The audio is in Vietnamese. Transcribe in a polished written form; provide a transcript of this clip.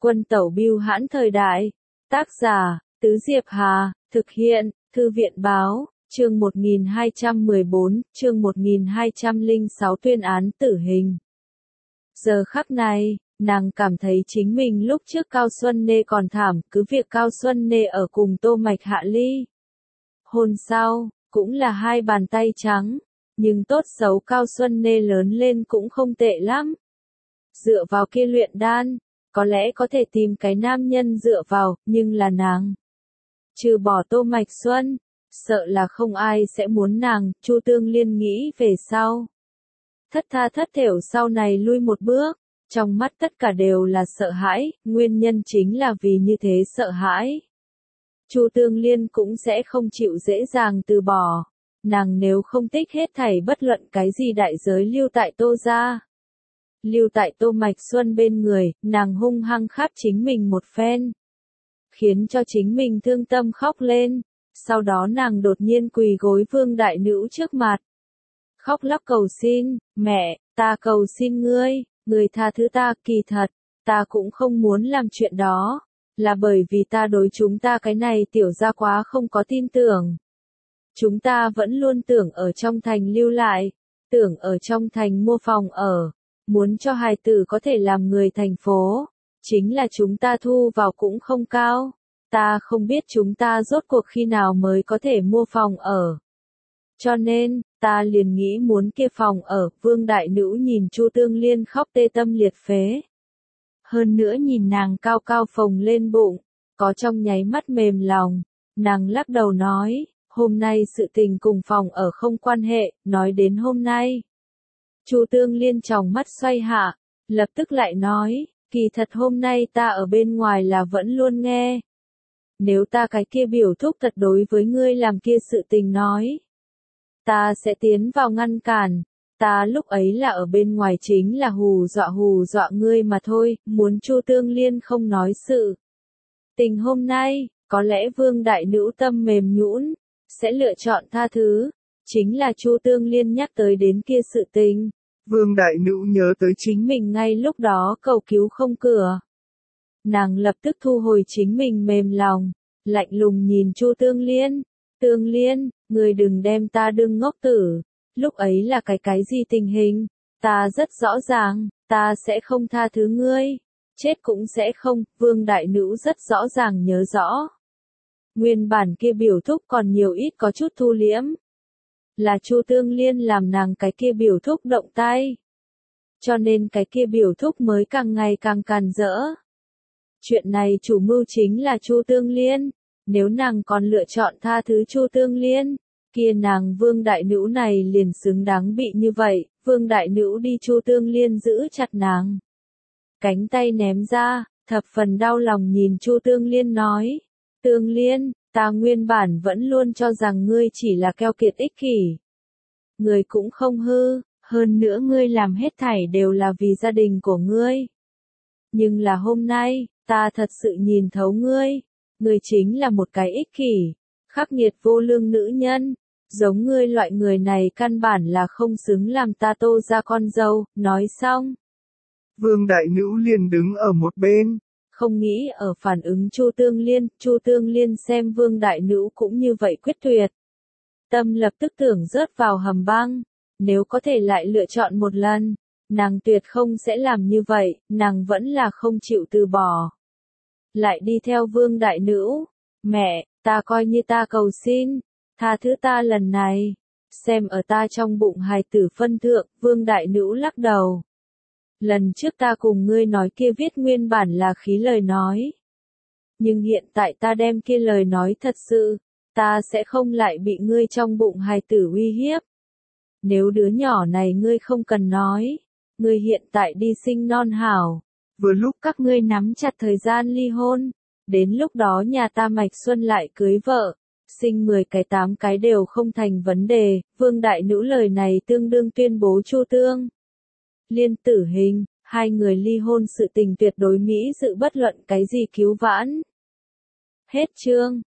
Quân tẩu bưu hãn thời đại. Tác giả, Tứ Diệp Hà, thực hiện, Thư viện báo, chương 1214, chương 1206 tuyên án tử hình. Giờ khắc này, nàng cảm thấy chính mình lúc trước Cao Xuân Nê còn thảm, cứ việc Cao Xuân Nê ở cùng Tô Mạch Hạ ly hôn sau, cũng là hai bàn tay trắng, nhưng tốt xấu Cao Xuân Nê lớn lên cũng không tệ lắm. Dựa vào kia luyện đan, có lẽ có thể tìm cái nam nhân dựa vào, nhưng là nàng. Trừ bỏ Tô Mạch Xuân, sợ là không ai sẽ muốn nàng. Chu Tương Liên nghĩ về sau. Thất tha thất thểu sau này lui một bước, trong mắt tất cả đều là sợ hãi, nguyên nhân chính là vì như thế sợ hãi. Chu Tương Liên cũng sẽ không chịu dễ dàng từ bỏ, nàng nếu không thích hết thảy bất luận cái gì đại giới lưu tại Tô gia. Lưu tại Tô Mạch Xuân bên người, nàng hung hăng khắp chính mình một phen. Khiến cho chính mình thương tâm khóc lên, sau đó nàng đột nhiên quỳ gối Vương Đại Nữ trước mặt. Khóc lóc cầu xin, mẹ, ta cầu xin ngươi, ngươi tha thứ ta, kỳ thật, ta cũng không muốn làm chuyện đó, là bởi vì ta đối chúng ta cái này tiểu gia quá không có tin tưởng. Chúng ta vẫn luôn tưởng ở trong thành lưu lại, tưởng ở trong thành mua phòng ở, muốn cho hài tử có thể làm người thành phố, chính là chúng ta thu vào cũng không cao, ta không biết chúng ta rốt cuộc khi nào mới có thể mua phòng ở. Cho nên, ta liền nghĩ muốn kia phòng ở. Vương Đại Nữ nhìn Chu Tương Liên khóc tê tâm liệt phế. Hơn nữa nhìn nàng cao cao phồng lên bụng, có trong nháy mắt mềm lòng, nàng lắc đầu nói, hôm nay sự tình cùng phòng ở không quan hệ, nói đến hôm nay. Chu Tương Liên tròng mắt xoay hạ, lập tức lại nói, kỳ thật hôm nay ta ở bên ngoài là vẫn luôn nghe. Nếu ta cái kia biểu thúc thật đối với ngươi làm kia sự tình nói, ta sẽ tiến vào ngăn cản, ta lúc ấy là ở bên ngoài chính là hù dọa ngươi mà thôi. Muốn Chu Tương Liên không nói sự tình hôm nay, có lẽ Vương Đại Nữ tâm mềm nhũn, sẽ lựa chọn tha thứ, chính là Chu Tương Liên nhắc tới đến kia sự tình. Vương Đại Nữ nhớ tới chính mình ngay lúc đó cầu cứu không cửa. Nàng lập tức thu hồi chính mình mềm lòng, lạnh lùng nhìn Chu Tương Liên. Tương Liên, ngươi đừng đem ta đương ngốc tử, lúc ấy là cái gì tình hình, ta rất rõ ràng, ta sẽ không tha thứ ngươi, chết cũng sẽ không. Vương Đại Nữ rất rõ ràng nhớ rõ. Nguyên bản kia biểu thúc còn nhiều ít có chút thu liễm. Là Chu Tương Liên làm nàng cái kia biểu thúc động tay. Cho nên cái kia biểu thúc mới càng ngày càng càn rỡ. Chuyện này chủ mưu chính là Chu Tương Liên. Nếu nàng còn lựa chọn tha thứ Chu Tương Liên, kia nàng Vương Đại Nữ này liền xứng đáng bị như vậy. Vương Đại Nữ đi Chu Tương Liên giữ chặt nàng. Cánh tay ném ra, thập phần đau lòng nhìn Chu Tương Liên nói. Tương Liên, ta nguyên bản vẫn luôn cho rằng ngươi chỉ là keo kiệt ích kỷ. Ngươi cũng không hư, hơn nữa ngươi làm hết thảy đều là vì gia đình của ngươi. Nhưng là hôm nay, ta thật sự nhìn thấu ngươi. Ngươi chính là một cái ích kỷ, khắc nghiệt vô lương nữ nhân. Giống ngươi loại người này căn bản là không xứng làm ta Tô gia con dâu. Nói xong, Vương Đại Nữ liền đứng ở một bên. Không nghĩ ở phản ứng Chu Tương Liên. Chu Tương Liên xem Vương Đại Nữ cũng như vậy quyết tuyệt, tâm lập tức tưởng rớt vào hầm băng. Nếu có thể lại lựa chọn một lần, nàng tuyệt không sẽ làm như vậy. Nàng vẫn là không chịu từ bỏ, lại đi theo Vương Đại Nữ. Mẹ, ta coi như ta cầu xin, tha thứ ta lần này. Xem ở ta trong bụng hài tử phân thượng. Vương Đại Nữ lắc đầu. Lần trước ta cùng ngươi nói kia viết nguyên bản là khí lời nói. Nhưng hiện tại ta đem kia lời nói thật sự, ta sẽ không lại bị ngươi trong bụng hài tử uy hiếp. Nếu đứa nhỏ này ngươi không cần nói, ngươi hiện tại đi sinh non hảo. Vừa lúc các ngươi nắm chặt thời gian ly hôn, đến lúc đó nhà ta Mạch Xuân lại cưới vợ, sinh 10 cái 8 cái đều không thành vấn đề. Vương Đại Nữ lời này tương đương tuyên bố Chu Tương Liên tử hình, hai người ly hôn sự tình tuyệt đối Mỹ dự bất luận cái gì cứu vãn. Hết chương.